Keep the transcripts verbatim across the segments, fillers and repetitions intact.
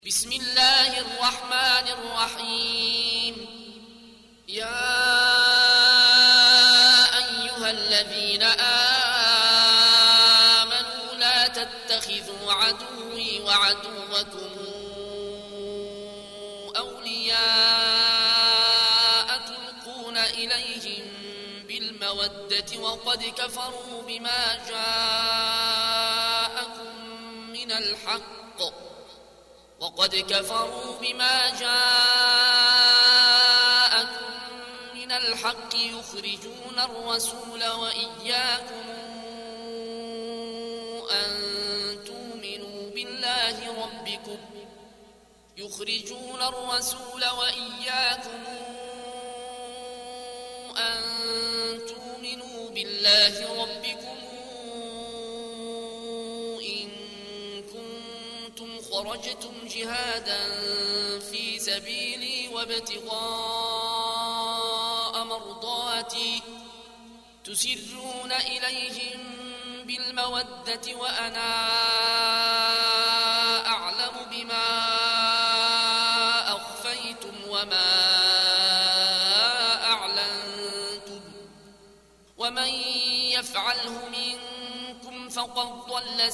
بسم الله الرحمن الرحيم. يا أيها الذين آمنوا لا تتخذوا عدوي وعدوكم أولياء تلقون إليهم بالمودة وقد كفروا بما جاءكم من الحق وقد كفروا بما جاءكم من الحق يخرجون الرسول وإياكم أن تؤمنوا بالله ربكم يخرجون الرسول وإياكم أن تؤمنوا بالله ربكم خرجتم جهادا في سبيلي وابتغاء مرضاتي تسرون إليهم بالمودة وأنا أعلم بما أخفيتم وما أعلنتم ومن يفعله منكم فقد ضل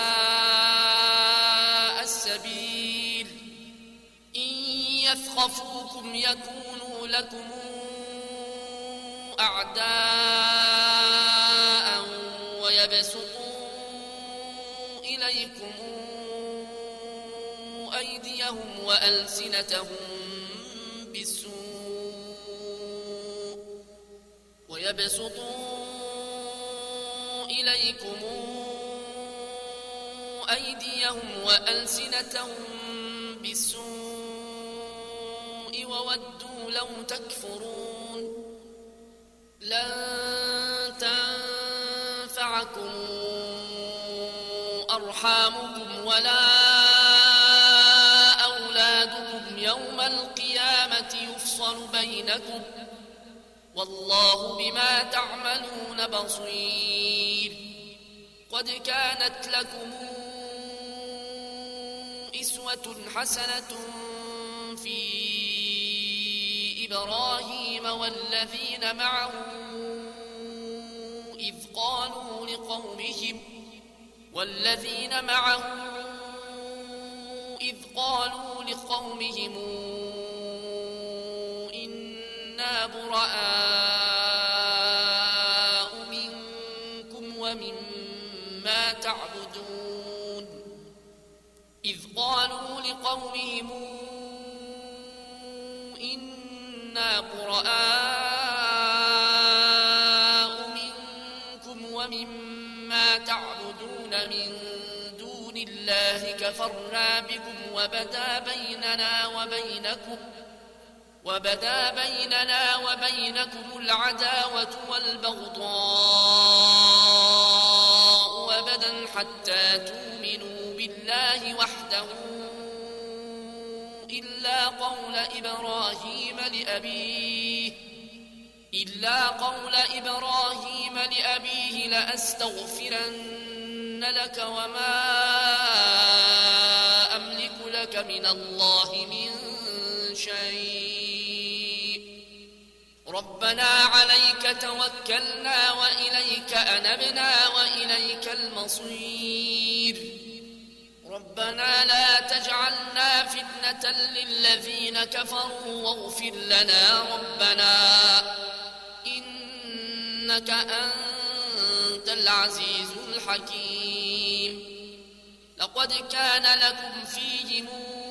سواء السبيل. إن يثقفوكم يكونوا لكم أعداء ويبسطوا إليكم أيديهم وألسنتهم بالسوء ويبسطوا إليكم أيديهم وألسنتهم بالسوء وودوا لو تكفرون. لن تنفعكم أرحامكم ولا أولادكم يوم القيامة يفصل بينكم والله بما تعملون بصير. قد كانت لكم أسوة حسنة في إبراهيم والذين معه إذ قالوا لقومهم والذين معه إذ قالوا لقومهم إنا براء منكم ومما تعبدون إذ قالوا لقومهم إنا براء منكم ومما تعبدون من دون الله كفرنا بكم وبدا بيننا وبينكم وبدا بيننا وبينكم العداوة والبغضاء أبدا حتى تؤمنوا بالله وحده إلا قول إبراهيم لأبيه إلا قول إبراهيم لأبيه لأستغفرن لك وما أملك لك من الله من شيء ربنا عليك توكلنا وإليك أنبنا وإليك المصير. ربنا لا تجعلنا فتنة للذين كفروا واغفر لنا ربنا إنك أنت العزيز الحكيم. لقد كان لكم فيهم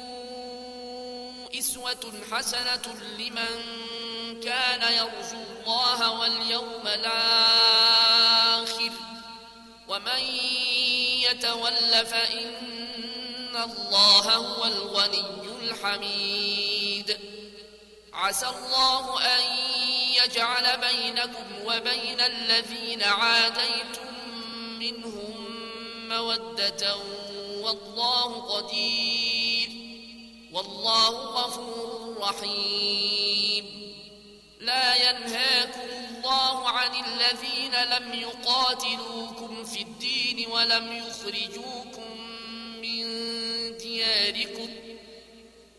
أسوة حسنة لمن كان يرجو الله واليوم الآخر ومن يتول فإن الله هو الغني الحميد. عسى الله أن يجعل بينكم وبين الذين عاديتم منهم مودة والله قدير والله غفور رحيم. لا ينهاكم الله عن الذين لم يقاتلوكم في الدين ولم يخرجوكم من دياركم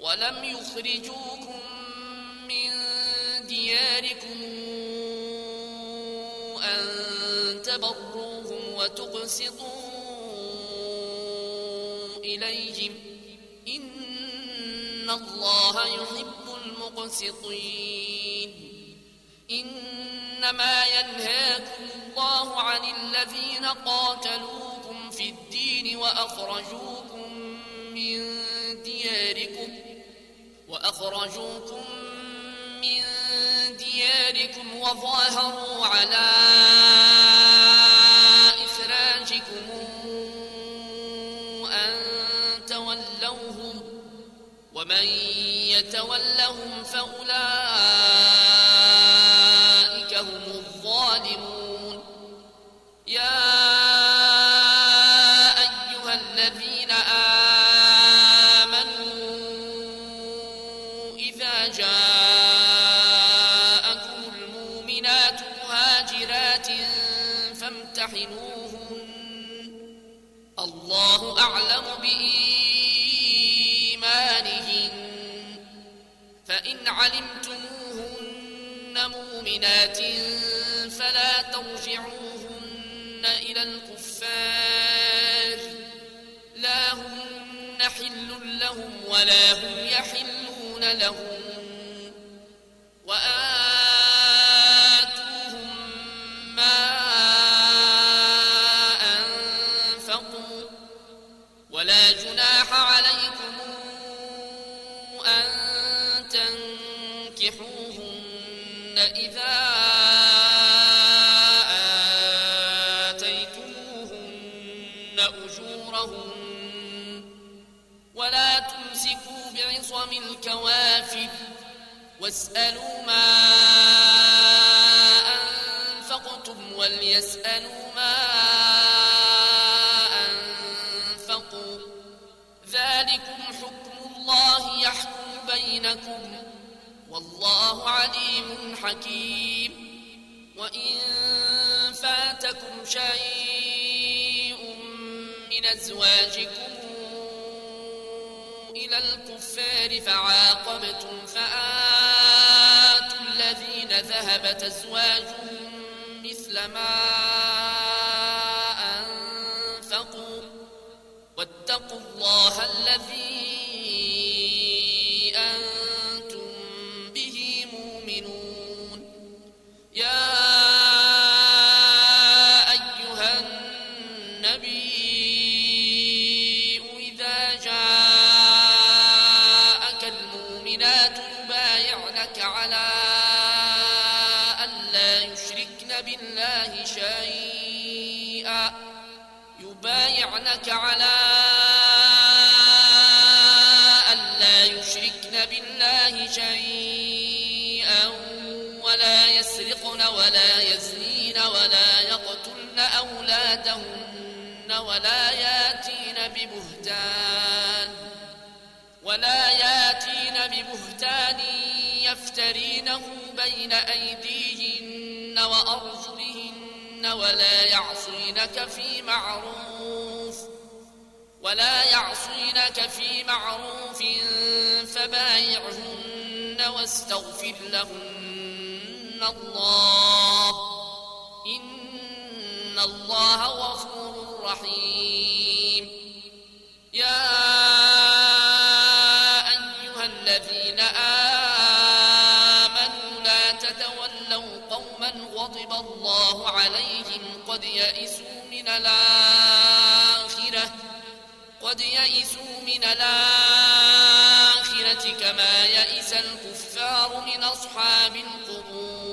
ولم يخرجوكم من دياركم أن تبروهم وتقسطوا إليهم إن الله يحب المقسطين إنما ينهاكم الله عن الذين قاتلوكم في الدين وأخرجوكم من دياركم وأخرجوكم من دياركم وظاهروا على إخراجكم أن تولوهم ومن يتولهم فأولئك هم الظالمون يا أيها الذين آمنوا إذا جاءكم المؤمنات مهاجرات فامتحنوهن الله أعلم بإيمانهن فإن علمتموهن مؤمنات فلا ترجعوهن إلى الكفار لا هن حل لهم ولا هم يحلون لهم وآتوهم ما أنفقوا ولا جناح عليكم أن تنكحوهن إذا آتيتموهن أجورهن ولا تمسكوا بعصم الكوافر واسألوا ما أنفقتم وليسألوا ما أنفقوا ذلكم حكم الله يحكم بينكم والله عليم حكيم وإن فاتكم شيء من أزواجكم إلى الكفار فعاقبتم فآتوا الذين ذهبت أزواجهم مثل ما أنفقوا واتقوا الله الذي أنتم به مؤمنون يا أيها النبي إذا جاءك المؤمنات يبايعنك على ألا يشركن بالله شيئا يبايعنك على ألا يشركن بالله شيئا ولا يسرقن ولا يزنين ولا يقتلن أولادهن ولا ياتين ببهتان ولا ياتين ببهتان يفترينه بين أيديهن وأرجلهن ولا يعصينك في معروف ولا يعصينك في معروف فبايعهن واستغفر لهن الله إن الله غفور رحيم يا أيها الذين آمنوا لا تتولوا قوما غضب الله عليهم قد يئسوا من الآخرة قد يئسوا من الآخرة كما يئس الكفار من أصحاب القبور